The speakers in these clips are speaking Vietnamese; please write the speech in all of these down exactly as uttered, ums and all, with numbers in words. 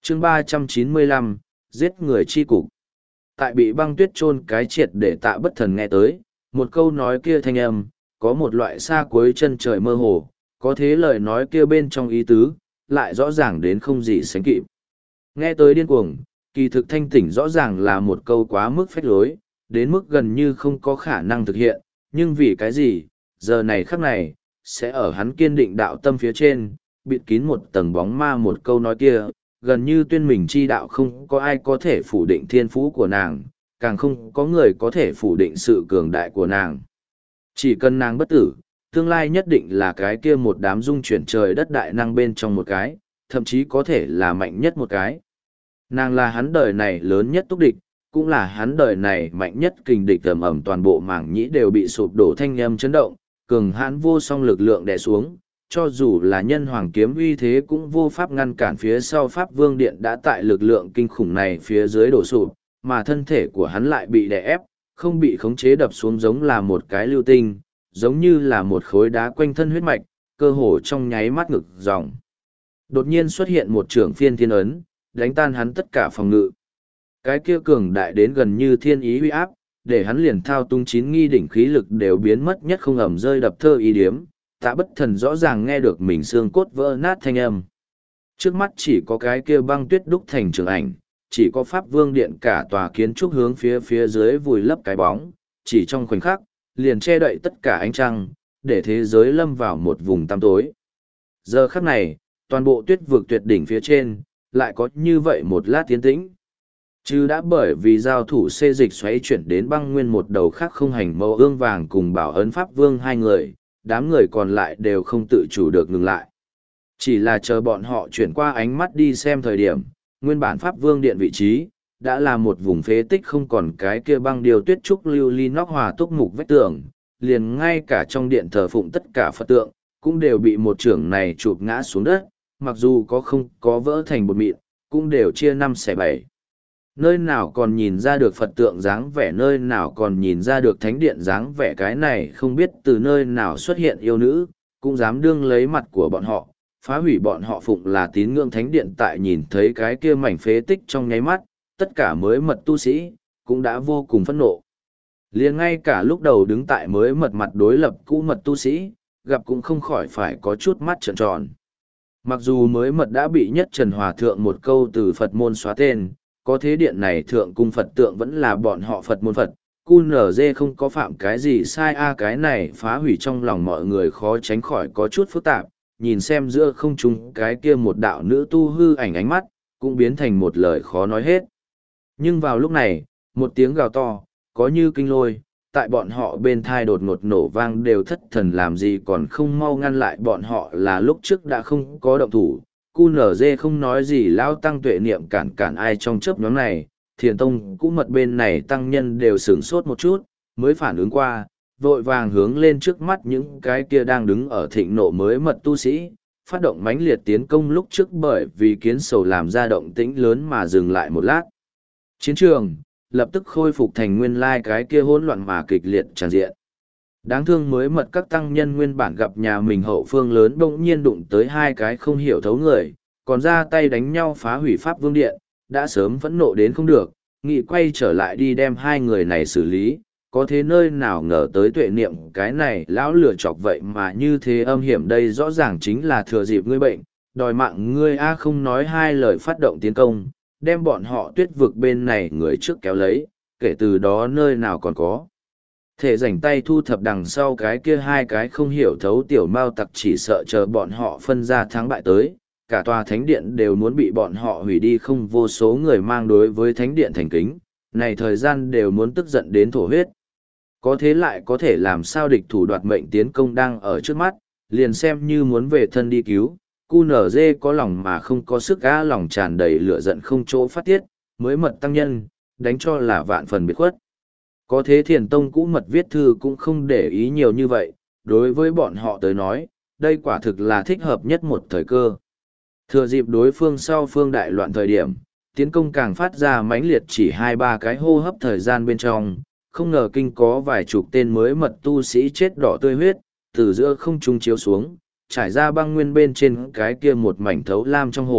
chương ba trăm chín mươi lăm, giết người chi cục. Tại bị băng tuyết chôn cái triệt để Tạ Bất Thần nghe tới, một câu nói kia thanh âm, có một loại xa cuối chân trời mơ hồ, có thế lời nói kia bên trong ý tứ, lại rõ ràng đến không gì sánh kịp. Nghe tới điên cuồng, kỳ thực thanh tỉnh rõ ràng là một câu quá mức phách lối, đến mức gần như không có khả năng thực hiện, nhưng vì cái gì, giờ này khắc này, sẽ ở hắn kiên định đạo tâm phía trên, bịt kín một tầng bóng ma một câu nói kia, gần như tuyên mình chi đạo không có ai có thể phủ định thiên phú của nàng, càng không có người có thể phủ định sự cường đại của nàng. Chỉ cần nàng bất tử, tương lai nhất định là cái kia một đám dung chuyển trời đất đại năng bên trong một cái, thậm chí có thể là mạnh nhất một cái. Nàng là hắn đời này lớn nhất túc địch, cũng là hắn đời này mạnh nhất kình địch ầm ầm, toàn bộ mảng nhĩ đều bị sụp đổ thanh âm chấn động, cường hãn vô song lực lượng đè xuống, cho dù là nhân hoàng kiếm uy thế cũng vô pháp ngăn cản phía sau Pháp Vương Điện đã tại lực lượng kinh khủng này phía dưới đổ sụp, mà thân thể của hắn lại bị đè ép, không bị khống chế đập xuống giống là một cái lưu tinh, giống như là một khối đá quanh thân huyết mạch, cơ hồ trong nháy mắt ngực dòng. Đột nhiên xuất hiện một trưởng phiên thiên ấn, đánh tan hắn tất cả phòng ngự. Cái kia cường đại đến gần như thiên ý uy áp, để hắn liền thao tung chín nghi đỉnh khí lực đều biến mất nhất không ẩm rơi đập thơ ý điếm. Tạ Bất Thần rõ ràng nghe được mình xương cốt vỡ nát thanh âm. Trước mắt chỉ có cái kia băng tuyết đúc thành trường ảnh, chỉ có Pháp Vương Điện cả tòa kiến trúc hướng phía phía dưới vùi lấp cái bóng, chỉ trong khoảnh khắc, liền che đậy tất cả ánh trăng, để thế giới lâm vào một vùng tăm tối. Giờ khắc này, toàn bộ tuyết vực tuyệt đỉnh phía trên, lại có như vậy một lát tiến tĩnh. Chứ đã bởi vì giao thủ xê dịch xoáy chuyển đến băng nguyên một đầu khác không hành mâu ương vàng cùng bảo ấn Pháp Vương hai người, đám người còn lại đều không tự chủ được ngừng lại. Chỉ là chờ bọn họ chuyển qua ánh mắt đi xem thời điểm, nguyên bản Pháp Vương Điện vị trí, đã là một vùng phế tích không còn cái kia băng điều tuyết trúc lưu ly nóc hòa túc mục vách tường, liền ngay cả trong điện thờ phụng tất cả Phật tượng, cũng đều bị một trưởng này chụp ngã xuống đất, mặc dù có không có vỡ thành bột mịn, cũng đều chia năm xẻ bảy. Nơi nào còn nhìn ra được Phật tượng dáng vẻ, nơi nào còn nhìn ra được thánh điện dáng vẻ, cái này không biết từ nơi nào xuất hiện yêu nữ, cũng dám đương lấy mặt của bọn họ, phá hủy bọn họ phụng là tín ngưỡng thánh điện. Tại nhìn thấy cái kia mảnh phế tích trong nháy mắt, tất cả mới mật tu sĩ, cũng đã vô cùng phẫn nộ. Liền ngay cả lúc đầu đứng tại mới mật mặt đối lập cũ mật tu sĩ, gặp cũng không khỏi phải có chút mắt trợn tròn. Mặc dù mới mật đã bị nhất Trần Hòa Thượng một câu từ Phật môn xóa tên, có thế điện này thượng cung Phật tượng vẫn là bọn họ Phật môn Phật, cu nở dê không có phạm cái gì sai a cái này phá hủy trong lòng mọi người khó tránh khỏi có chút phức tạp, nhìn xem giữa không trung cái kia một đạo nữ tu hư ảnh ánh mắt, cũng biến thành một lời khó nói hết. Nhưng vào lúc này, một tiếng gào to, có như kinh lôi, tại bọn họ bên thai đột ngột nổ vang đều thất thần làm gì còn không mau ngăn lại bọn họ là lúc trước đã không có động thủ. Cu nở dê không nói gì lao tăng tuệ niệm cản cản ai trong chớp nhóm này, thiền tông cũ mật bên này tăng nhân đều sửng sốt một chút, mới phản ứng qua, vội vàng hướng lên trước mắt những cái kia đang đứng ở thịnh nộ mới mật tu sĩ, phát động mãnh liệt tiến công lúc trước bởi vì kiến sầu làm ra động tĩnh lớn mà dừng lại một lát. Chiến trường, lập tức khôi phục thành nguyên lai cái kia hỗn loạn mà kịch liệt tràn diện. Đáng thương mới mật các tăng nhân nguyên bản gặp nhà mình hậu phương lớn bỗng nhiên đụng tới hai cái không hiểu thấu người, còn ra tay đánh nhau phá hủy Pháp Vương Điện, đã sớm phẫn nộ đến không được, nghị quay trở lại đi đem hai người này xử lý, có thế nơi nào ngờ tới tuệ niệm cái này lão lửa chọc vậy mà như thế âm hiểm, đây rõ ràng chính là thừa dịp ngươi bệnh, đòi mạng ngươi a không nói hai lời phát động tiến công, đem bọn họ tuyết vực bên này người trước kéo lấy, kể từ đó nơi nào còn có thể rảnh tay thu thập đằng sau cái kia hai cái không hiểu thấu tiểu mao tặc, chỉ sợ chờ bọn họ phân ra thắng bại tới, cả tòa thánh điện đều muốn bị bọn họ hủy đi, không vô số người mang đối với thánh điện thành kính, này thời gian đều muốn tức giận đến thổ huyết. Có thế lại có thể làm sao địch thủ đoạt mệnh tiến công đang ở trước mắt, liền xem như muốn về thân đi cứu, cu nở dê có lòng mà không có sức á, lòng tràn đầy lửa giận không chỗ phát tiết, mới mật tăng nhân, đánh cho là vạn phần biệt khuất. Có thế thiền tông cũ mật viết thư cũng không để ý nhiều như vậy, đối với bọn họ tới nói, đây quả thực là thích hợp nhất một thời cơ. Thừa dịp đối phương sau phương đại loạn thời điểm, tiến công càng phát ra mãnh liệt, chỉ hai ba cái hô hấp thời gian bên trong, không ngờ kinh có vài chục tên mới mật tu sĩ chết đỏ tươi huyết, từ giữa không trung chiếu xuống, trải ra băng nguyên bên trên cái kia một mảnh thấu lam trong hồ,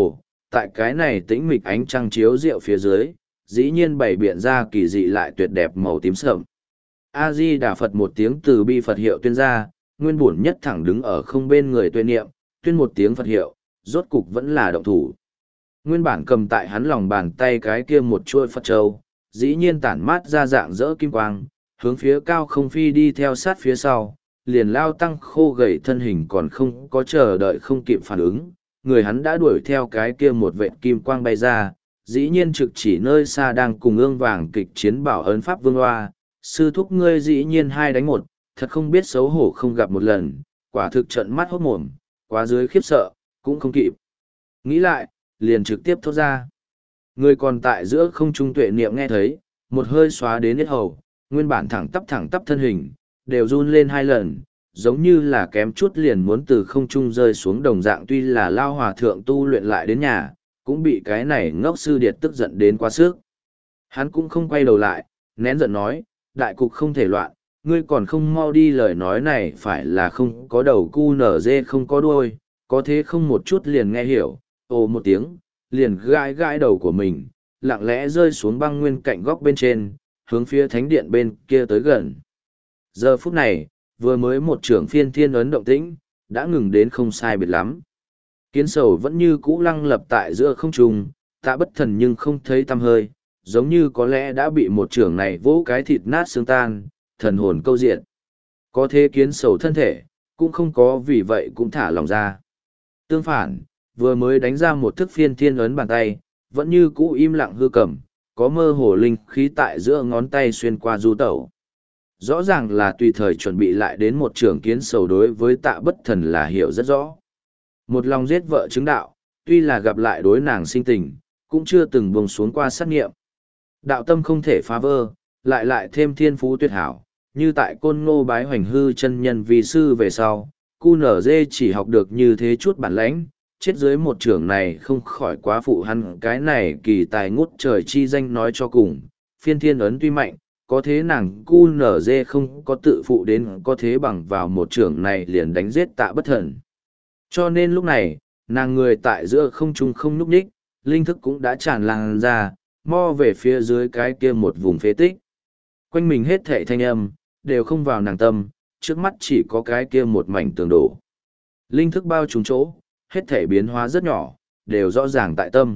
tại cái này tĩnh mịch ánh trăng chiếu rượu phía dưới, dĩ nhiên bày biện ra kỳ dị lại tuyệt đẹp màu tím sậm. A Di Đà Phật một tiếng từ bi Phật hiệu tuyên ra, nguyên bổn nhất thẳng đứng ở không bên người tuyên niệm, tuyên một tiếng Phật hiệu, rốt cục vẫn là động thủ. Nguyên bản cầm tại hắn lòng bàn tay cái kia một chuôi Phật châu, dĩ nhiên tản mát ra dạng dỡ kim quang, hướng phía cao không phi đi theo sát phía sau, liền lao tăng khô gầy thân hình còn không có chờ đợi không kịp phản ứng, người hắn đã đuổi theo cái kia một vệt kim quang bay ra, dĩ nhiên trực chỉ nơi xa đang cùng ương vàng kịch chiến bảo ấn pháp vương hoa, sư thúc ngươi dĩ nhiên hai đánh một, thật không biết xấu hổ không gặp một lần, quả thực trận mắt hốt mồm, quá dưới khiếp sợ, cũng không kịp. Nghĩ lại, liền trực tiếp thốt ra. Người còn tại giữa không trung tuệ niệm nghe thấy, một hơi xóa đến hết hầu, nguyên bản thẳng tắp thẳng tắp thân hình, đều run lên hai lần, giống như là kém chút liền muốn từ không trung rơi xuống đồng dạng, tuy là lao hòa thượng tu luyện lại đến nhà, cũng bị cái này ngốc sư điệt tức giận đến quá sức. Hắn cũng không quay đầu lại, nén giận nói, đại cục không thể loạn, ngươi còn không mau đi, lời nói này phải là không có đầu cu nở dê không có đuôi, có thế không một chút liền nghe hiểu, ồ một tiếng, liền gãi gãi đầu của mình, lặng lẽ rơi xuống băng nguyên cạnh góc bên trên, hướng phía thánh điện bên kia tới gần. Giờ phút này, vừa mới một trưởng phiên thiên ấn động tĩnh, đã ngừng đến không sai biệt lắm. Kiến sầu vẫn như cũ lăng lập tại giữa không trung, tạ bất thần nhưng không thấy tăm hơi, giống như có lẽ đã bị một trưởng này vỗ cái thịt nát xương tan, thần hồn câu diện. Có thế kiến sầu thân thể, cũng không có vì vậy cũng thả lòng ra. Tương phản, vừa mới đánh ra một thức phiên thiên ấn bàn tay, vẫn như cũ im lặng hư cầm, có mơ hồ linh khí tại giữa ngón tay xuyên qua du tẩu. Rõ ràng là tùy thời chuẩn bị lại đến một trường kiến sầu đối với tạ bất thần là hiểu rất rõ. Một lòng giết vợ chứng đạo, tuy là gặp lại đối nàng sinh tình, cũng chưa từng buông xuống qua sát nghiệm. Đạo tâm không thể phá vỡ, lại lại thêm thiên phú tuyệt hảo, như tại côn ngô bái hoành hư chân nhân vì sư về sau, cu nở dê chỉ học được như thế chút bản lãnh, chết dưới một trường này không khỏi quá phụ hắn cái này kỳ tài ngút trời chi danh nói cho cùng, phiên thiên ấn tuy mạnh, có thế nàng cu nở dê không có tự phụ đến có thế bằng vào một trường này liền đánh giết tạ bất thần. Cho nên lúc này, nàng người tại giữa không trung không núp nhích, linh thức cũng đã tràn lan ra, mo về phía dưới cái kia một vùng phế tích. Quanh mình hết thảy thanh âm, đều không vào nàng tâm, trước mắt chỉ có cái kia một mảnh tường đổ. Linh thức bao trùm chỗ, hết thảy biến hóa rất nhỏ, đều rõ ràng tại tâm.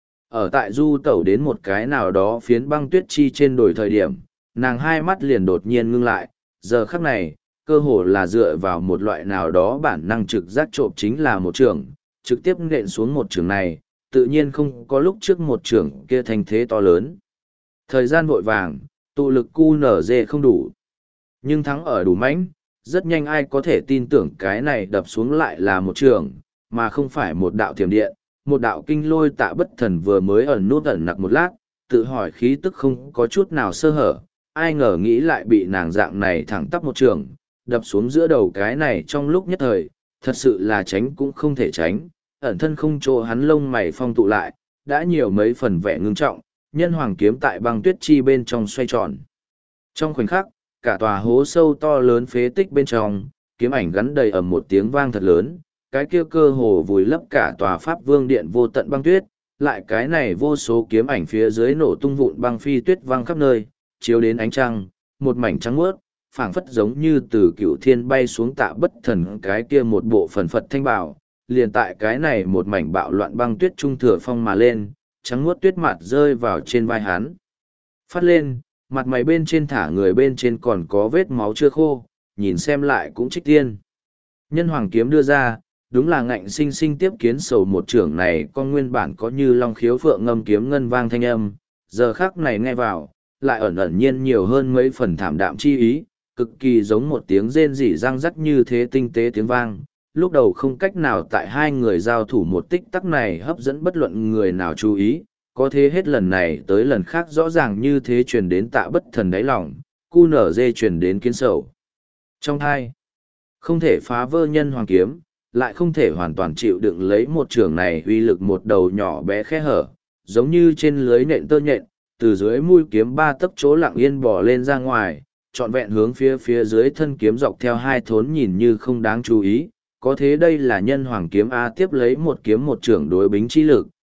Ở tại du tẩu đến một cái nào đó phiến băng tuyết chi trên đồi thời điểm, nàng hai mắt liền đột nhiên ngưng lại, giờ khắc này, cơ hồ là dựa vào một loại nào đó bản năng trực giác trộm chính là một trường, trực tiếp nện xuống một trường này, tự nhiên không có lúc trước một trường kia thành thế to lớn. Thời gian vội vàng, tụ lực cu nở dê không đủ. Nhưng thắng ở đủ mãnh, rất nhanh ai có thể tin tưởng cái này đập xuống lại là một trường, mà không phải một đạo thiểm điện, một đạo kinh lôi tạ bất thần vừa mới ẩn nút ẩn nặc một lát, tự hỏi khí tức không có chút nào sơ hở, ai ngờ nghĩ lại bị nàng dạng này thẳng tắp một trường, đập xuống giữa đầu cái này trong lúc nhất thời, thật sự là tránh cũng không thể tránh, ẩn thân không chỗ hắn lông mày phong tụ lại, đã nhiều mấy phần vẻ ngưng trọng, nhân hoàng kiếm tại băng tuyết chi bên trong xoay tròn. Trong khoảnh khắc, cả tòa hố sâu to lớn phế tích bên trong, kiếm ảnh gắn đầy ầm một tiếng vang thật lớn, cái kia cơ hồ vùi lấp cả tòa pháp vương điện vô tận băng tuyết, lại cái này vô số kiếm ảnh phía dưới nổ tung vụn băng phi tuyết văng khắp nơi, chiếu đến ánh trăng, một mảnh trắng muốt, phảng phất giống như từ cựu thiên bay xuống tạ bất thần cái kia một bộ phần phật thanh bảo, liền tại cái này một mảnh bạo loạn băng tuyết trung thừa phong mà lên, trắng muốt tuyết mặt rơi vào trên vai hắn. Phát lên, mặt mày bên trên thả người bên trên còn có vết máu chưa khô, nhìn xem lại cũng trích tiên. Nhân hoàng kiếm đưa ra, đúng là ngạnh sinh sinh tiếp kiến sầu một trưởng này, con nguyên bản có như long khiếu phượng ngâm kiếm ngân vang thanh âm, giờ khắc này nghe vào, lại ẩn ẩn nhiên nhiều hơn mấy phần thảm đạm chi ý, cực kỳ giống một tiếng rên rỉ răng rắc như thế tinh tế tiếng vang. Lúc đầu không cách nào tại hai người giao thủ một tích tắc này hấp dẫn bất luận người nào chú ý, có thế hết lần này tới lần khác rõ ràng như thế truyền đến tạ bất thần đáy lòng, cu nở dê truyền đến kiến sầu. Trong hai, không thể phá vỡ nhân hoàng kiếm, lại không thể hoàn toàn chịu đựng lấy một trường này uy lực một đầu nhỏ bé khe hở, giống như trên lưới nện tơ nhện, từ dưới mũi kiếm ba tấc chỗ lặng yên bò lên ra ngoài, trọn vẹn hướng phía phía dưới thân kiếm dọc theo hai thốn nhìn như không đáng chú ý. Có thế đây là nhân hoàng kiếm A tiếp lấy một kiếm một trưởng đối bính chi lực,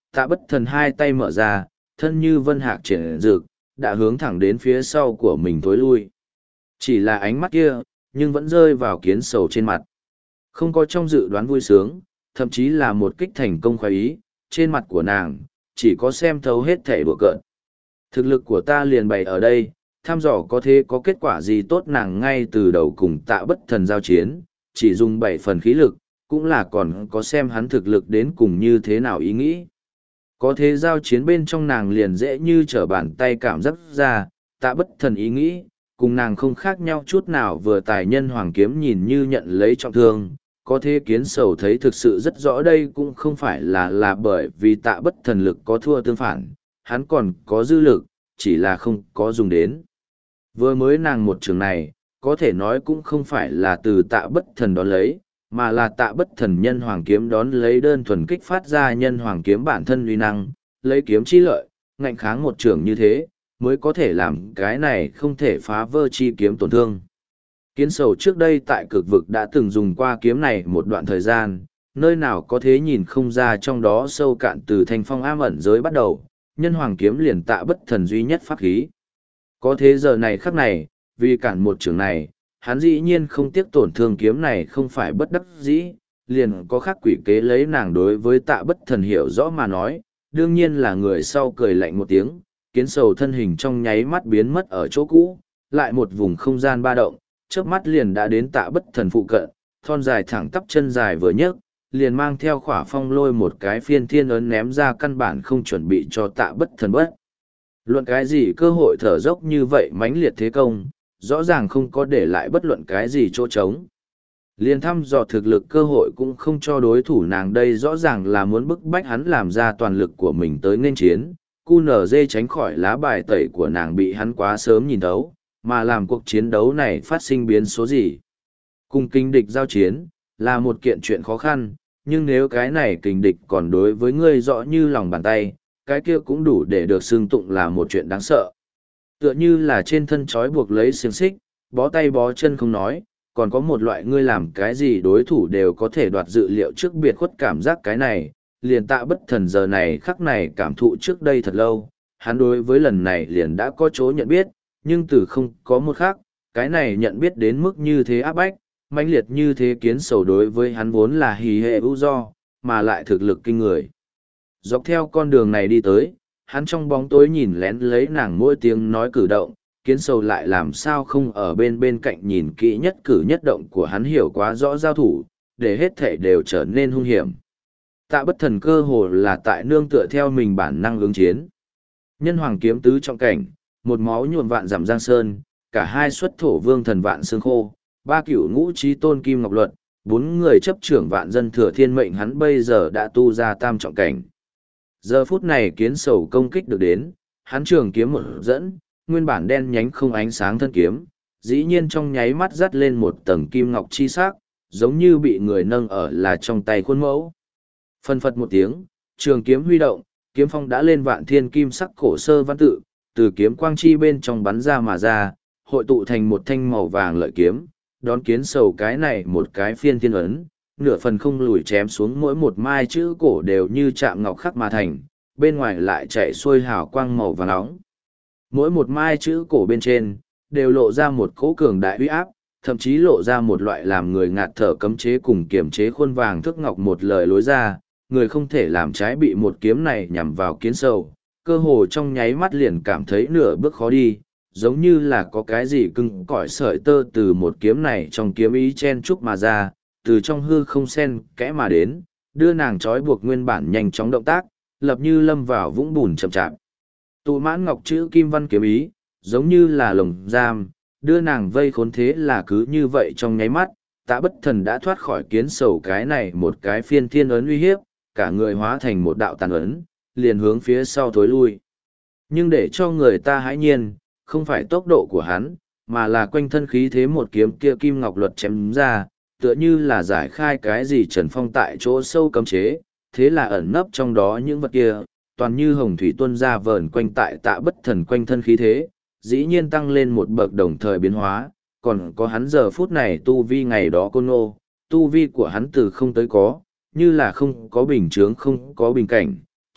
Tạ bất thần hai tay mở ra, thân như vân hạc triển rực, đã hướng thẳng đến phía sau của mình tối lui. Chỉ là ánh mắt kia, nhưng vẫn rơi vào kiến sầu trên mặt. Không có trong dự đoán vui sướng, thậm chí là một kích thành công khoái ý, trên mặt của nàng, chỉ có xem thấu hết thể đùa cợt. Thực lực của ta liền bày ở đây, thăm dò có thế có kết quả gì tốt nàng ngay từ đầu cùng tạ bất thần giao chiến, chỉ dùng bảy phần khí lực, cũng là còn có xem hắn thực lực đến cùng như thế nào ý nghĩ. Có thế giao chiến bên trong nàng liền dễ như trở bàn tay cảm giác ra, tạ bất thần ý nghĩ, cùng nàng không khác nhau chút nào vừa tài nhân hoàng kiếm nhìn như nhận lấy trọng thương. Có thế kiến sầu thấy thực sự rất rõ đây cũng không phải là là bởi vì tạ bất thần lực có thua tương phản, hắn còn có dư lực, chỉ là không có dùng đến. Vừa mới nàng một trường này, có thể nói cũng không phải là từ tạ bất thần đón lấy, mà là tạ bất thần nhân hoàng kiếm đón lấy đơn thuần kích phát ra nhân hoàng kiếm bản thân uy năng, lấy kiếm chi lợi, ngạnh kháng một trường như thế, mới có thể làm cái này không thể phá vỡ chi kiếm tổn thương. Kiến sầu trước đây tại cực vực đã từng dùng qua kiếm này một đoạn thời gian, nơi nào có thế nhìn không ra trong đó sâu cạn từ thanh phong am ẩn giới bắt đầu, nhân hoàng kiếm liền tạ bất thần duy nhất pháp khí. Có thế giờ này khắc này, vì cản một trường này, hắn dĩ nhiên không tiếc tổn thương kiếm này không phải bất đắc dĩ, liền có khắc quỷ kế lấy nàng đối với tạ bất thần hiểu rõ mà nói, đương nhiên là người sau cười lạnh một tiếng, kiến sầu thân hình trong nháy mắt biến mất ở chỗ cũ, lại một vùng không gian ba động, chớp mắt liền đã đến tạ bất thần phụ cận, thon dài thẳng tắp chân dài vừa nhấc, liền mang theo khỏa phong lôi một cái phiên thiên ấn ném ra căn bản không chuẩn bị cho tạ bất thần bất. Luận cái gì cơ hội thở dốc như vậy mãnh liệt thế công, rõ ràng không có để lại bất luận cái gì chỗ trống. Liên thăm dò thực lực cơ hội cũng không cho đối thủ nàng đây rõ ràng là muốn bức bách hắn làm ra toàn lực của mình tới nên chiến. Cu nở dê tránh khỏi lá bài tẩy của nàng bị hắn quá sớm nhìn thấu, mà làm cuộc chiến đấu này phát sinh biến số gì. Cùng kinh địch giao chiến, là một kiện chuyện khó khăn, nhưng nếu cái này kình địch còn đối với ngươi rõ như lòng bàn tay, cái kia cũng đủ để được xưng tụng là một chuyện đáng sợ. Tựa như là trên thân trói buộc lấy xiềng xích, bó tay bó chân không nói, còn có một loại ngươi làm cái gì đối thủ đều có thể đoạt dự liệu trước biệt khuất cảm giác cái này, liền tạ bất thần giờ này khắc này cảm thụ trước đây thật lâu, hắn đối với lần này liền đã có chỗ nhận biết, nhưng từ không có một khác, cái này nhận biết đến mức như thế áp bách, mãnh liệt như thế kiến sầu đối với hắn vốn là hì hệ ưu do, mà lại thực lực kinh người. Dọc theo con đường này đi tới, hắn trong bóng tối nhìn lén lấy nàng mỗi tiếng nói cử động, kiến sầu lại làm sao không ở bên bên cạnh nhìn kỹ nhất cử nhất động của hắn hiểu quá rõ giao thủ, để hết thể đều trở nên hung hiểm. Tạ bất thần cơ hồ là tại nương tựa theo mình bản năng ứng chiến. Nhân hoàng kiếm tứ trọng cảnh, một máu nhuộm vạn giảm giang sơn, cả hai xuất thổ vương thần vạn xương khô, ba cửu ngũ trí tôn kim ngọc luật, bốn người chấp trưởng vạn dân thừa thiên mệnh hắn bây giờ đã tu ra tam trọng cảnh. Giờ phút này kiến sầu công kích được đến, hắn trường kiếm một dẫn, nguyên bản đen nhánh không ánh sáng thân kiếm, dĩ nhiên trong nháy mắt dắt lên một tầng kim ngọc chi sắc, giống như bị người nâng ở là trong tay khuôn mẫu. Phân phật một tiếng, trường kiếm huy động, kiếm phong đã lên vạn thiên kim sắc cổ sơ văn tự, từ kiếm quang chi bên trong bắn ra mà ra, hội tụ thành một thanh màu vàng lợi kiếm, đón kiến sầu cái này một cái phiên thiên ấn, nửa phần không lùi chém xuống mỗi một mai chữ cổ đều như chạm ngọc khắc mà thành, bên ngoài lại chạy xuôi hào quang màu vàng nóng. Mỗi một mai chữ cổ bên trên, đều lộ ra một cỗ cường đại uy áp, thậm chí lộ ra một loại làm người ngạt thở cấm chế cùng kiểm chế khuôn vàng thước ngọc một lời lối ra, người không thể làm trái bị một kiếm này nhằm vào kiến sầu, cơ hồ trong nháy mắt liền cảm thấy nửa bước khó đi, giống như là có cái gì cưng cõi sợi tơ từ một kiếm này trong kiếm ý chen chúc mà ra, từ trong hư không sen kẽ mà đến, đưa nàng trói buộc nguyên bản nhanh chóng động tác, lập như lâm vào vũng bùn chậm chạp. Tụ mãn ngọc chữ kim văn kiếm ý, giống như là lồng giam, đưa nàng vây khốn thế là cứ như vậy trong nháy mắt, Tạ bất thần đã thoát khỏi kiến sầu cái này một cái phiên thiên ấn uy hiếp, cả người hóa thành một đạo tàn ấn, liền hướng phía sau thối lui. Nhưng để cho người ta hãi nhiên, không phải tốc độ của hắn, mà là quanh thân khí thế một kiếm kia kim ngọc luật chém ra, tựa như là giải khai cái gì Trần Phong tại chỗ sâu cấm chế, thế là ẩn nấp trong đó những vật kia, toàn như hồng thủy tuôn ra vờn quanh tại Tạ bất thần quanh thân khí thế, dĩ nhiên tăng lên một bậc đồng thời biến hóa, còn có hắn giờ phút này tu vi ngày đó côn ngô, tu vi của hắn từ không tới có, như là không có bình chướng không có bình cảnh,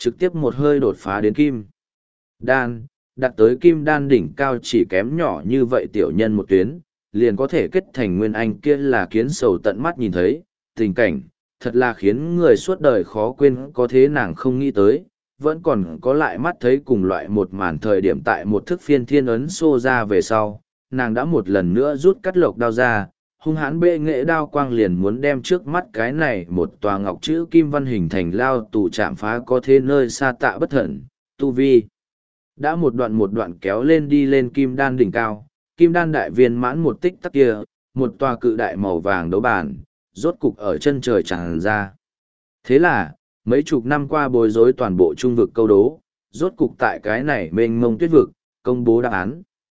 trực tiếp một hơi đột phá đến kim đan, đạt tới kim đan đỉnh cao chỉ kém nhỏ như vậy tiểu nhân một tuyến, liền có thể kết thành nguyên anh kia là kiến sầu tận mắt nhìn thấy, tình cảnh, thật là khiến người suốt đời khó quên có thế nàng không nghĩ tới, vẫn còn có lại mắt thấy cùng loại một màn thời điểm tại một thức phiên thiên ấn xô ra về sau, nàng đã một lần nữa rút cắt lộc đao ra, hung hãn bệ nghệ đao quang liền muốn đem trước mắt cái này một tòa ngọc chữ kim văn hình thành lao tù chạm phá có thế nơi xa tạ bất thần, tu vi. Đã một đoạn một đoạn kéo lên đi lên kim đan đỉnh cao, kim đan đại viên mãn một tích tắc kia, một tòa cự đại màu vàng đấu bàn, rốt cục ở chân trời tràn ra. Thế là, mấy chục năm qua bối rối toàn bộ trung vực câu đố, rốt cục tại cái này mênh mông tuyết vực, công bố đáp án.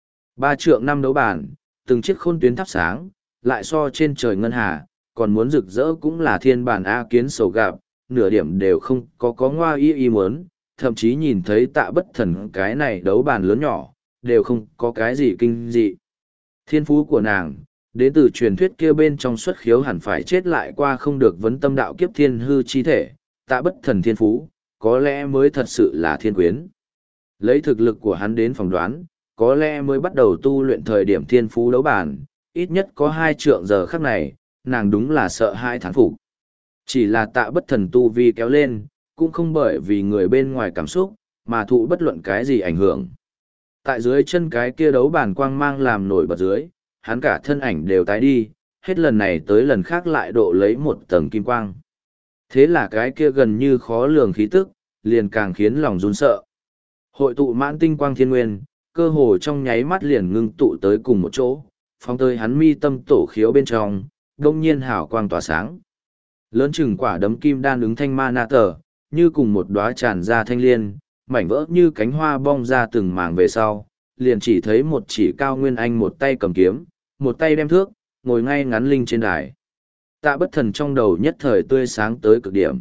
Ba trượng năm đấu bàn, từng chiếc khôn tuyến thắp sáng, lại so trên trời ngân hà, còn muốn rực rỡ cũng là thiên bản A Kiến sầu gặp, nửa điểm đều không có có ngoa y y muốn, thậm chí nhìn thấy tạ bất thần cái này đấu bàn lớn nhỏ, đều không có cái gì kinh dị. Thiên phú của nàng, đến từ truyền thuyết kia bên trong xuất khiếu hẳn phải chết lại qua không được vấn tâm đạo kiếp thiên hư chi thể, tạ bất thần thiên phú, có lẽ mới thật sự là thiên quyến. Lấy thực lực của hắn đến phỏng đoán, có lẽ mới bắt đầu tu luyện thời điểm thiên phú đấu bàn, ít nhất có hai trượng giờ khắc này, nàng đúng là sợ hai thán phục. Chỉ là tạ bất thần tu vi kéo lên, cũng không bởi vì người bên ngoài cảm xúc, mà thụ bất luận cái gì ảnh hưởng. Tại dưới chân cái kia đấu bàn quang mang làm nổi bật dưới, hắn cả thân ảnh đều tái đi, hết lần này tới lần khác lại độ lấy một tầng kim quang. Thế là cái kia gần như khó lường khí tức, liền càng khiến lòng run sợ. Hội tụ mãn tinh quang thiên nguyên, cơ hồ trong nháy mắt liền ngưng tụ tới cùng một chỗ, phóng tới hắn mi tâm tổ khiếu bên trong, đông nhiên hào quang tỏa sáng. Lớn chừng quả đấm kim đan ứng thanh ma na tờ, như cùng một đóa tràn ra thanh liên, mảnh vỡ như cánh hoa bong ra từng mảng về sau, liền chỉ thấy một chỉ cao nguyên anh một tay cầm kiếm, một tay đem thước, ngồi ngay ngắn linh trên đài. Tạ bất thần trong đầu nhất thời tươi sáng tới cực điểm.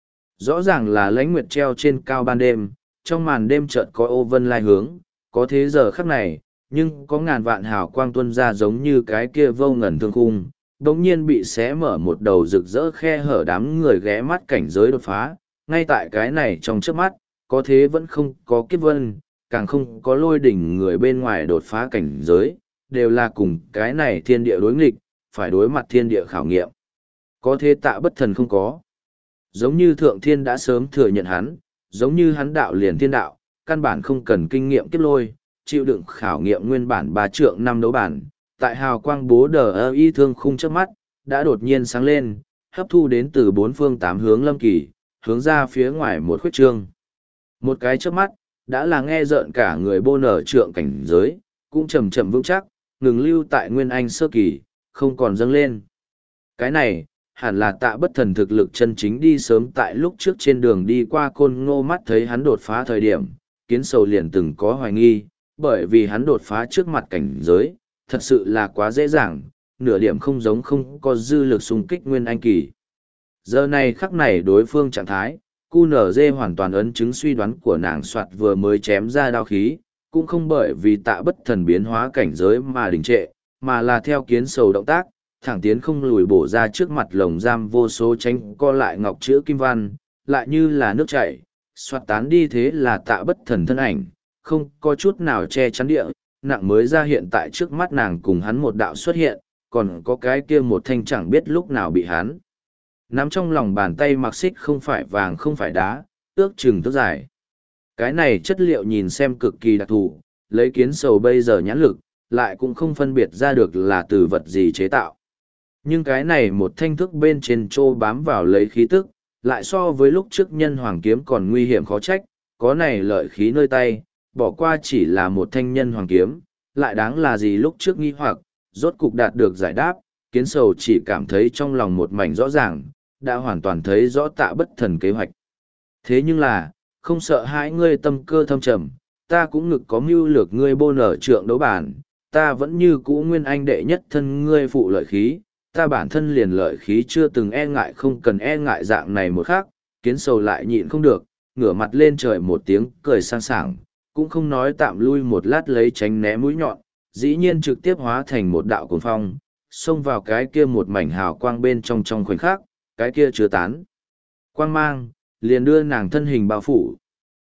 Rõ ràng là lãnh nguyệt treo trên cao ban đêm, trong màn đêm chợt có ô vân lai hướng, có thế giờ khắc này, nhưng có ngàn vạn hào quang tuôn ra giống như cái kia vô ngần thương khung, đống nhiên bị xé mở một đầu rực rỡ khe hở đám người ghé mắt cảnh giới đột phá, ngay tại cái này trong trước mắt, có thế vẫn không có kiếp vân, càng không có lôi đỉnh người bên ngoài đột phá cảnh giới, đều là cùng cái này thiên địa đối nghịch, phải đối mặt thiên địa khảo nghiệm. Có thế tạ bất thần không có. Giống như thượng thiên đã sớm thừa nhận hắn, giống như hắn đạo liền thiên đạo, căn bản không cần kinh nghiệm kiếp lôi, chịu đựng khảo nghiệm nguyên bản ba trượng năm đấu bản, tại hào quang bố đờ ơ y thương khung trước mắt, đã đột nhiên sáng lên, hấp thu đến từ bốn phương tám hướng lâm kỳ, hướng ra phía ngoài một khuyết trương. Một cái trước mắt, đã là nghe rợn cả người bô nở trượng cảnh giới, cũng chậm chậm vững chắc, ngừng lưu tại nguyên anh sơ kỳ, không còn dâng lên. Cái này, hẳn là tạ bất thần thực lực chân chính đi sớm tại lúc trước trên đường đi qua côn ngô mắt thấy hắn đột phá thời điểm, kiến sầu liền từng có hoài nghi, bởi vì hắn đột phá trước mặt cảnh giới, thật sự là quá dễ dàng, nửa điểm không giống không có dư lực xung kích nguyên anh kỳ. Giờ này khắc này đối phương trạng thái, cu nở dê hoàn toàn ấn chứng suy đoán của nàng soạt vừa mới chém ra đao khí, cũng không bởi vì tạ bất thần biến hóa cảnh giới mà đình trệ, mà là theo kiến sầu động tác, thẳng tiến không lùi bổ ra trước mặt lồng giam vô số tranh co lại ngọc chữ kim văn, lại như là nước chảy, soạt tán đi thế là tạ bất thần thân ảnh, không có chút nào che chắn địa, nặng mới ra hiện tại trước mắt nàng cùng hắn một đạo xuất hiện, còn có cái kia một thanh chẳng biết lúc nào bị hắn. Nắm trong lòng bàn tay mặc xích không phải vàng không phải đá, ước chừng tức dài. Cái này chất liệu nhìn xem cực kỳ đặc thù, lấy kiến sầu bây giờ nhãn lực, lại cũng không phân biệt ra được là từ vật gì chế tạo. Nhưng cái này một thanh thức bên trên trô bám vào lấy khí tức, lại so với lúc trước nhân hoàng kiếm còn nguy hiểm khó trách, có này lợi khí nơi tay, bỏ qua chỉ là một thanh nhân hoàng kiếm, lại đáng là gì lúc trước nghi hoặc, rốt cục đạt được giải đáp, kiến sầu chỉ cảm thấy trong lòng một mảnh rõ ràng, đã hoàn toàn thấy rõ tạ bất thần kế hoạch. Thế nhưng là, không sợ hãi ngươi tâm cơ thâm trầm, ta cũng ngực có mưu lược ngươi bô nở trượng đấu bản, ta vẫn như cũ nguyên anh đệ nhất thân ngươi phụ lợi khí, ta bản thân liền lợi khí chưa từng e ngại không cần e ngại dạng này một khác, kiến sầu lại nhịn không được, ngửa mặt lên trời một tiếng cười sang sảng, cũng không nói tạm lui một lát lấy tránh né mũi nhọn, dĩ nhiên trực tiếp hóa thành một đạo cuồng phong, xông vào cái kia một mảnh hào quang bên trong trong khoảnh khắc, cái kia chưa tán. Quang mang, liền đưa nàng thân hình bao phủ,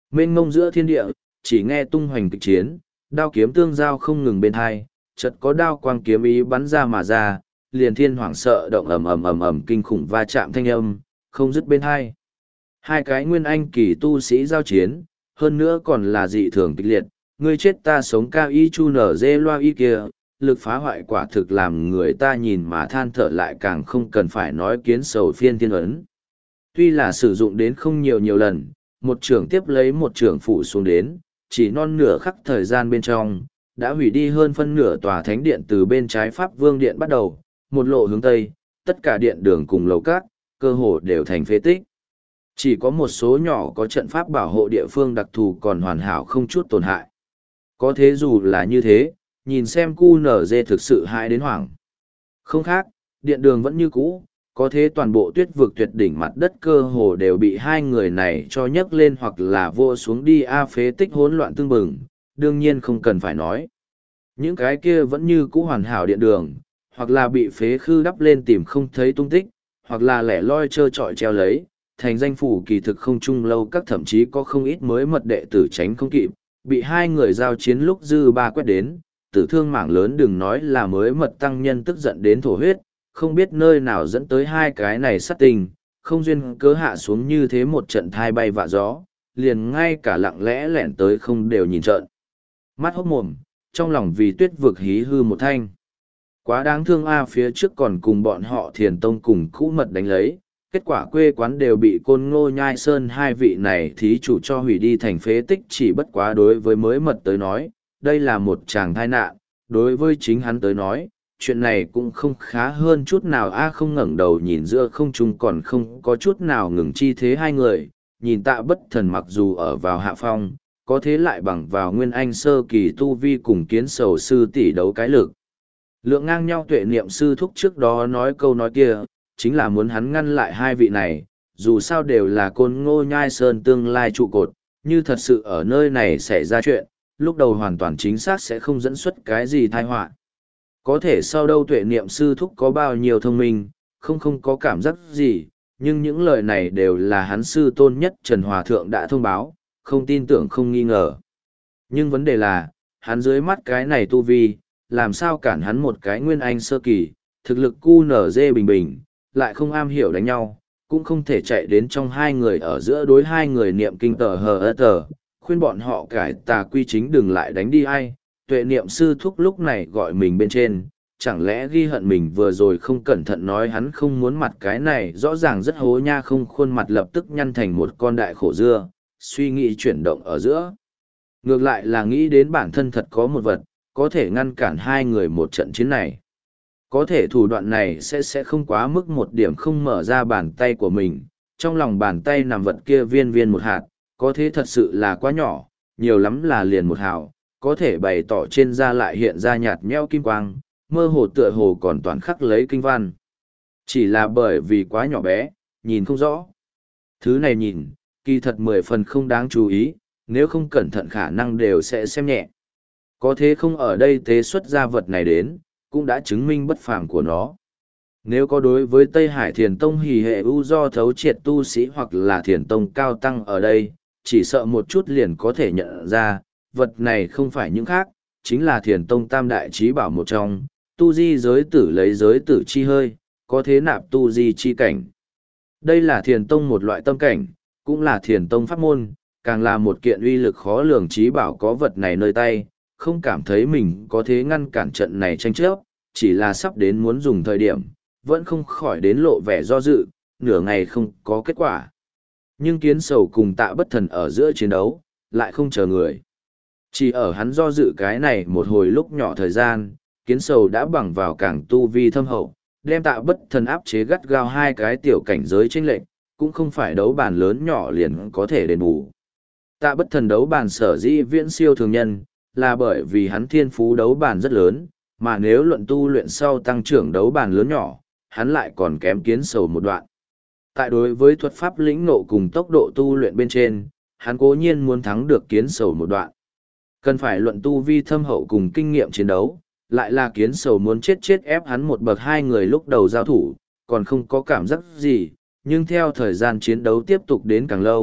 Mênh mông giữa thiên địa, chỉ nghe tung hoành kịch chiến, đao kiếm tương giao không ngừng bên hai, chợt có đao quang kiếm ý bắn ra mà ra, liền thiên hoảng sợ động ầm ầm ầm ầm kinh khủng va chạm thanh âm, không dứt bên hai. Hai cái nguyên anh kỳ tu sĩ giao chiến, hơn nữa còn là dị thường kịch liệt, ngươi chết ta sống cao y chu nở dê loa y kia, lực phá hoại quả thực làm người ta nhìn mà than thở lại càng không cần phải nói kiến sầu phiên thiên ấn. Tuy là sử dụng đến không nhiều nhiều lần, một trưởng tiếp lấy một trưởng phủ xuống đến, chỉ non nửa khắc thời gian bên trong, đã hủy đi hơn phân nửa tòa thánh điện từ bên trái Pháp Vương Điện bắt đầu, một lộ hướng Tây, tất cả điện đường cùng lầu cát, cơ hồ đều thành phế tích. Chỉ có một số nhỏ có trận pháp bảo hộ địa phương đặc thù còn hoàn hảo không chút tổn hại. Có thế dù là như thế, nhìn xem cu nở dê thực sự hại đến hoảng. Không khác, điện đường vẫn như cũ, có thế toàn bộ tuyết vực tuyệt đỉnh mặt đất cơ hồ đều bị hai người này cho nhấc lên hoặc là vô xuống đi a phế tích hỗn loạn tương bừng, đương nhiên không cần phải nói. Những cái kia vẫn như cũ hoàn hảo điện đường, hoặc là bị phế khư đắp lên tìm không thấy tung tích, hoặc là lẻ loi trơ trọi treo lấy, thành danh phủ kỳ thực không chung lâu các thậm chí có không ít mới mật đệ tử tránh không kịp, bị hai người giao chiến lúc dư ba quét đến, tử thương mảng lớn đừng nói là mới mật tăng nhân tức giận đến thổ huyết, không biết nơi nào dẫn tới hai cái này sát tình, không duyên cớ hạ xuống như thế một trận thai bay vạ gió, liền ngay cả lặng lẽ lẻn tới không đều nhìn trợn. Mắt hốc mồm, trong lòng vì tuyết vực hí hư một thanh. Quá đáng thương a phía trước còn cùng bọn họ thiền tông cùng cũ mật đánh lấy, kết quả quê quán đều bị côn ngô nhai sơn hai vị này thí chủ cho hủy đi thành phế tích chỉ bất quá đối với mới mật tới nói, đây là một chàng tai nạn, đối với chính hắn tới nói, chuyện này cũng không khá hơn chút nào a không ngẩng đầu nhìn giữa không trung còn không có chút nào ngừng chi thế hai người, nhìn tạ bất thần mặc dù ở vào hạ phong, có thế lại bằng vào nguyên anh sơ kỳ tu vi cùng kiến sầu sư tỷ đấu cái lực. Lượng ngang nhau tuệ niệm sư thúc trước đó nói câu nói kia, chính là muốn hắn ngăn lại hai vị này, dù sao đều là côn ngô nhai sơn tương lai trụ cột, như thật sự ở nơi này xảy ra chuyện, lúc đầu hoàn toàn chính xác sẽ không dẫn xuất cái gì tai họa. Có thể sau đâu tuệ niệm sư thúc có bao nhiêu thông minh, không không có cảm giác gì, nhưng những lời này đều là hắn sư tôn nhất Trần Hòa Thượng đã thông báo, không tin tưởng không nghi ngờ. Nhưng vấn đề là, hắn dưới mắt cái này tu vi, làm sao cản hắn một cái nguyên anh sơ kỳ, thực lực cu nở dê bình bình, lại không am hiểu đánh nhau, cũng không thể chạy đến trong hai người ở giữa đối hai người niệm kinh tờ hờ ơ tờ, khuyên bọn họ cải tà quy chính đừng lại đánh đi ai. Tuệ niệm sư thúc lúc này gọi mình bên trên, chẳng lẽ ghi hận mình vừa rồi không cẩn thận nói hắn không muốn mặt cái này rõ ràng rất hố nha không khuôn mặt lập tức nhăn thành một con đại khổ dưa, suy nghĩ chuyển động ở giữa. Ngược lại là nghĩ đến bản thân thật có một vật, có thể ngăn cản hai người một trận chiến này. Có thể thủ đoạn này sẽ sẽ không quá mức một điểm không mở ra bàn tay của mình, trong lòng bàn tay nằm vật kia viên viên một hạt, có thế thật sự là quá nhỏ, nhiều lắm là liền một hào, có thể bày tỏ trên da lại hiện ra nhạt nhẽo kim quang, mơ hồ tựa hồ còn toàn khắc lấy kinh văn. Chỉ là bởi vì quá nhỏ bé, nhìn không rõ. Thứ này nhìn, kỳ thật mười phần không đáng chú ý, nếu không cẩn thận khả năng đều sẽ xem nhẹ. Có thế không ở đây tế xuất ra vật này đến, cũng đã chứng minh bất phàm của nó. Nếu có đối với Tây Hải Thiền Tông hỉ hệ u do thấu triệt tu sĩ hoặc là Thiền Tông cao tăng ở đây, chỉ sợ một chút liền có thể nhận ra, vật này không phải những khác, chính là Thiền Tông tam đại trí bảo một trong, tu di giới tử lấy giới tử chi hơi, có thế nạp tu di chi cảnh. Đây là Thiền Tông một loại tâm cảnh, cũng là Thiền Tông pháp môn, càng là một kiện uy lực khó lường trí bảo có vật này nơi tay, không cảm thấy mình có thế ngăn cản trận này tranh chấp, chỉ là sắp đến muốn dùng thời điểm, vẫn không khỏi đến lộ vẻ do dự, nửa ngày không có kết quả. Nhưng kiến sầu cùng tạ bất thần ở giữa chiến đấu, lại không chờ người. Chỉ ở hắn do dự cái này một hồi lúc nhỏ thời gian, kiến sầu đã bằng vào càng tu vi thâm hậu, đem tạ bất thần áp chế gắt gao hai cái tiểu cảnh giới chênh lệch, cũng không phải đấu bàn lớn nhỏ liền có thể đền bù. Tạ bất thần đấu bàn sở dĩ viễn siêu thường nhân, là bởi vì hắn thiên phú đấu bàn rất lớn, mà nếu luận tu luyện sau tăng trưởng đấu bàn lớn nhỏ, hắn lại còn kém kiến sầu một đoạn. Tại đối với thuật pháp lĩnh ngộ cùng tốc độ tu luyện bên trên, hắn cố nhiên muốn thắng được kiến sầu một đoạn. Cần phải luận tu vi thâm hậu cùng kinh nghiệm chiến đấu, lại là kiến sầu muốn chết chết ép hắn một bậc hai người lúc đầu giao thủ, còn không có cảm giác gì, nhưng theo thời gian chiến đấu tiếp tục đến càng lâu,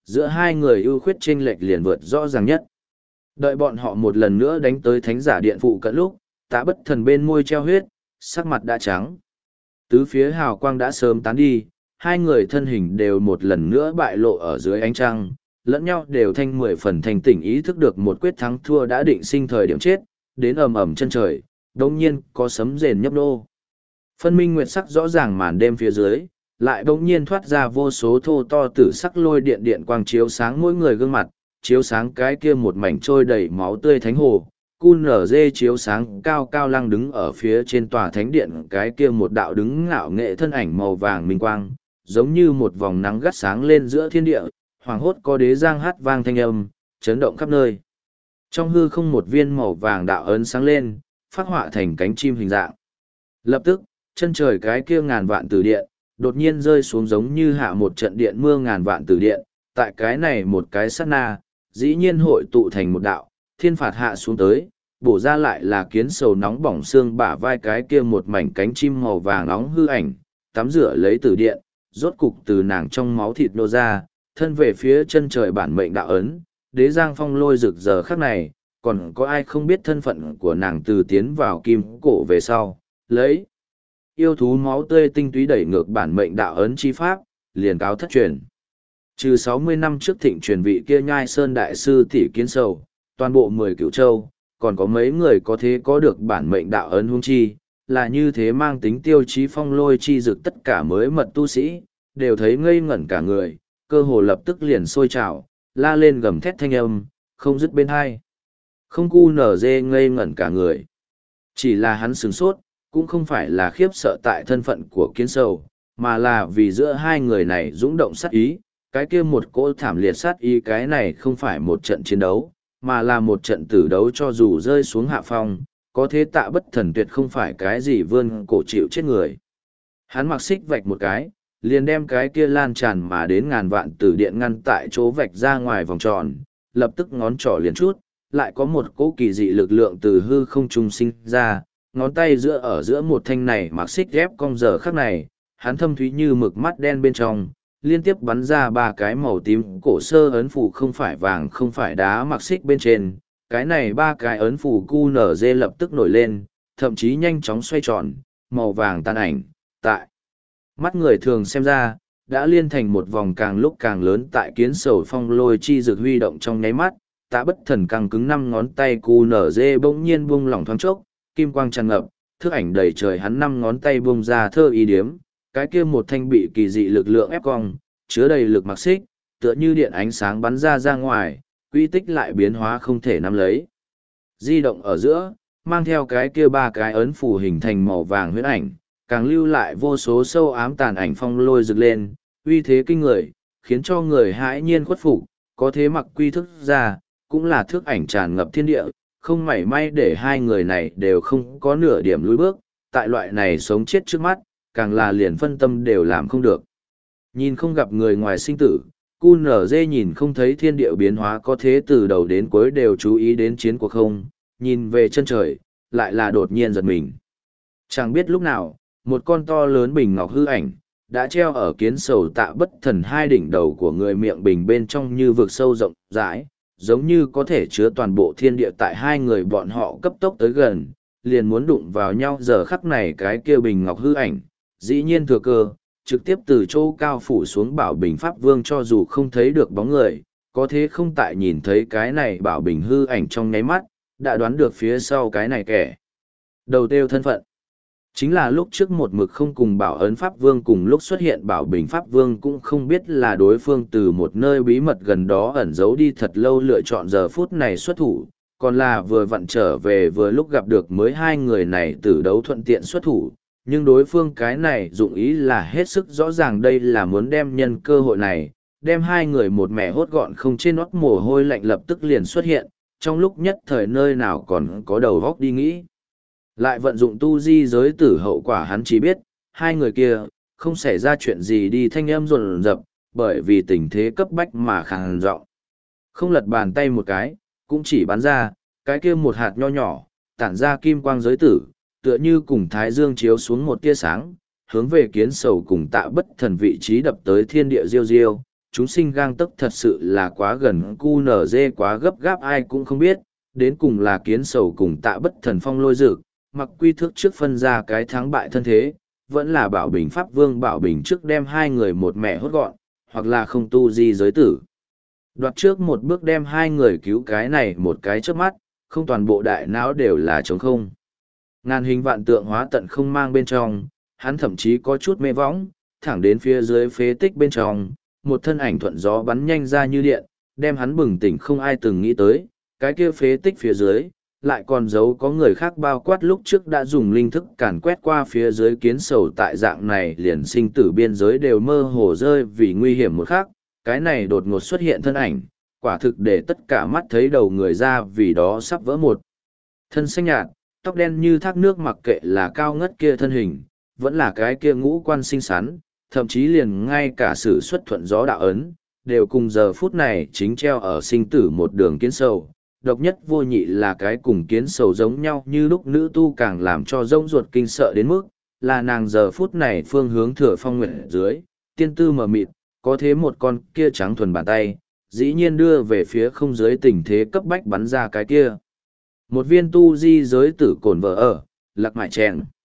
Giữa hai người ưu khuyết chênh lệch liền vượt rõ ràng nhất. Đợi bọn họ một lần nữa đánh tới thánh giả điện phụ cận lúc, Tạ Bất Thần bên môi treo huyết, sắc mặt đã trắng. Tứ phía hào quang đã sớm tán đi, hai người thân hình đều một lần nữa bại lộ ở dưới ánh trăng, lẫn nhau đều thanh mười phần thành tỉnh ý thức được một quyết thắng thua đã định sinh thời điểm chết, đến ầm ầm chân trời, đồng nhiên có sấm rền nhấp nô. Phân minh nguyệt sắc rõ ràng màn đêm phía dưới, lại bỗng nhiên thoát ra vô số thô to tử sắc lôi điện điện quang chiếu sáng mỗi người gương mặt, chiếu sáng cái kia một mảnh trôi đầy máu tươi thánh hồ. Cu nở dê chiếu sáng cao cao lăng đứng ở phía trên tòa thánh điện, cái kia một đạo đứng ngạo nghệ thân ảnh màu vàng minh quang, giống như một vòng nắng gắt sáng lên giữa thiên địa, hoàng hốt có đế giang hát vang thanh âm, chấn động khắp nơi. Trong hư không một viên màu vàng đạo ấn sáng lên, phát họa thành cánh chim hình dạng. Lập tức, chân trời cái kia ngàn vạn tử điện, đột nhiên rơi xuống giống như hạ một trận điện mưa ngàn vạn tử điện, tại cái này một cái sát na, dĩ nhiên hội tụ thành một đạo, thiên phạt hạ xuống tới, bổ ra lại là kiến sầu nóng bỏng xương bả vai cái kia một mảnh cánh chim màu vàng nóng hư ảnh, tắm rửa lấy tử điện, rốt cục từ nàng trong máu thịt nô ra, thân về phía chân trời bản mệnh đạo ấn, đế giang phong lôi rực giờ khắc này, còn có ai không biết thân phận của nàng từ tiến vào kim cổ về sau, lấy yêu thú máu tươi tinh túy đẩy ngược bản mệnh đạo ấn chi pháp, liền cáo thất truyền. Trừ sáu mươi năm trước thịnh truyền vị kia nhai sơn đại sư tỷ kiến sầu, toàn bộ mười cửu châu, còn có mấy người có thế có được bản mệnh đạo ấn hung chi, là như thế mang tính tiêu chí phong lôi chi dực tất cả mới mật tu sĩ, đều thấy ngây ngẩn cả người, cơ hồ lập tức liền sôi trào, la lên gầm thét thanh âm, không dứt bên hai. Không cu nở dê ngây ngẩn cả người. Chỉ là hắn sửng sốt, cũng không phải là khiếp sợ tại thân phận của kiến sầu, mà là vì giữa hai người này dũng động sát ý, cái kia một cỗ thảm liệt sát ý cái này không phải một trận chiến đấu, mà là một trận tử đấu cho dù rơi xuống hạ phong, có thế Tạ Bất Thần tuyệt không phải cái gì vươn cổ chịu chết người. Hắn mặc xích vạch một cái, liền đem cái kia lan tràn mà đến ngàn vạn tử điện ngăn tại chỗ vạch ra ngoài vòng tròn, lập tức ngón trỏ liền chút, lại có một cỗ kỳ dị lực lượng từ hư không trung sinh ra, ngón tay giữa ở giữa một thanh này mặc xích ghép cong giờ khắc này, hắn thâm thúy như mực mắt đen bên trong, liên tiếp bắn ra ba cái màu tím cổ sơ ấn phù không phải vàng không phải đá mặc xích bên trên, cái này ba cái ấn phù cu nở dê lập tức nổi lên, thậm chí nhanh chóng xoay tròn, màu vàng tàn ảnh, tại mắt người thường xem ra, đã liên thành một vòng càng lúc càng lớn tại kiến sầu phong lôi chi dược huy động trong nháy mắt, Tạ Bất Thần căng cứng năm ngón tay cu nở dê bỗng nhiên buông lỏng thoáng chốc, kim quang tràn ngập, thước ảnh đầy trời hắn năm ngón tay buông ra thơ ý điếm, cái kia một thanh bị kỳ dị lực lượng ép cong, chứa đầy lực mặc xích, tựa như điện ánh sáng bắn ra ra ngoài, quy tích lại biến hóa không thể nắm lấy. Di động ở giữa, mang theo cái kia ba cái ấn phù hình thành màu vàng huyễn ảnh, càng lưu lại vô số sâu ám tàn ảnh phong lôi rực lên, uy thế kinh người, khiến cho người hãi nhiên khuất phục, có thế mặc quy thức ra, cũng là thước ảnh tràn ngập thiên địa, không mảy may để hai người này đều không có nửa điểm lùi bước, tại loại này sống chết trước mắt, càng là liền phân tâm đều làm không được. Nhìn không gặp người ngoài sinh tử, cu nở dê nhìn không thấy thiên địa biến hóa có thế từ đầu đến cuối đều chú ý đến chiến cuộc không, nhìn về chân trời, lại là đột nhiên giật mình. Chẳng biết lúc nào, một con to lớn bình ngọc hư ảnh, đã treo ở kiến sầu Tạ Bất Thần hai đỉnh đầu của người miệng bình bên trong như vực sâu rộng rãi, giống như có thể chứa toàn bộ thiên địa tại hai người bọn họ cấp tốc tới gần, liền muốn đụng vào nhau giờ khắc này cái kia bình ngọc hư ảnh, dĩ nhiên thừa cơ, trực tiếp từ chỗ cao phủ xuống bảo bình pháp vương cho dù không thấy được bóng người, có thế không tại nhìn thấy cái này bảo bình hư ảnh trong nháy mắt, đã đoán được phía sau cái này kẻ. Đầu tiêu thân phận. Chính là lúc trước một mực không cùng bảo ấn pháp vương cùng lúc xuất hiện bảo bình pháp vương cũng không biết là đối phương từ một nơi bí mật gần đó ẩn giấu đi thật lâu lựa chọn giờ phút này xuất thủ, còn là vừa vặn trở về vừa lúc gặp được mới hai người này tử đấu thuận tiện xuất thủ, nhưng đối phương cái này dụng ý là hết sức rõ ràng đây là muốn đem nhân cơ hội này, đem hai người một mẻ hốt gọn không trên nót mồ hôi lạnh lập tức liền xuất hiện, trong lúc nhất thời nơi nào còn có đầu góc đi nghĩ. Lại vận dụng tu di giới tử hậu quả hắn chỉ biết, hai người kia, không xảy ra chuyện gì đi thanh âm rồn rập, bởi vì tình thế cấp bách mà khàn giọng. Không lật bàn tay một cái, cũng chỉ bắn ra, cái kia một hạt nho nhỏ, tản ra kim quang giới tử, tựa như cùng thái dương chiếu xuống một tia sáng, hướng về kiến sầu cùng Tạ Bất Thần vị trí đập tới thiên địa diêu diêu, chúng sinh gang tấc thật sự là quá gần cu nở dê quá gấp gáp ai cũng không biết, đến cùng là kiến sầu cùng tạ bất thần phong lôi dực, mặc quy thước trước phân ra cái thắng bại thân thế, vẫn là bảo bình pháp vương bảo bình trước đem hai người một mẹ hốt gọn, hoặc là không tu di giới tử. Đoạt trước một bước đem hai người cứu cái này một cái trước mắt, không toàn bộ đại não đều là trống không. Ngàn hình vạn tượng hóa tận không mang bên trong, hắn thậm chí có chút mê võng, thẳng đến phía dưới phế tích bên trong, một thân ảnh thuận gió bắn nhanh ra như điện, đem hắn bừng tỉnh không ai từng nghĩ tới, cái kia phế tích phía dưới, lại còn giấu có người khác bao quát lúc trước đã dùng linh thức càn quét qua phía dưới kiến sầu tại dạng này liền sinh tử biên giới đều mơ hồ rơi vì nguy hiểm một khác, cái này đột ngột xuất hiện thân ảnh, quả thực để tất cả mắt thấy đầu người ra vì đó sắp vỡ một. Thân xanh nhạt, tóc đen như thác nước mặc kệ là cao ngất kia thân hình, vẫn là cái kia ngũ quan xinh xắn, thậm chí liền ngay cả sự xuất thuận gió đạo ấn, đều cùng giờ phút này chính treo ở sinh tử một đường kiến sầu. Độc nhất vô nhị là cái cùng kiến sầu giống nhau như lúc nữ tu càng làm cho rông ruột kinh sợ đến mức, là nàng giờ phút này phương hướng thừa phong nguyện dưới, tiên tư mờ mịt, có thế một con kia trắng thuần bàn tay, dĩ nhiên đưa về phía không dưới tình thế cấp bách bắn ra cái kia. Một viên tu di giới tử cồn vợ ở, lạc mại chèn.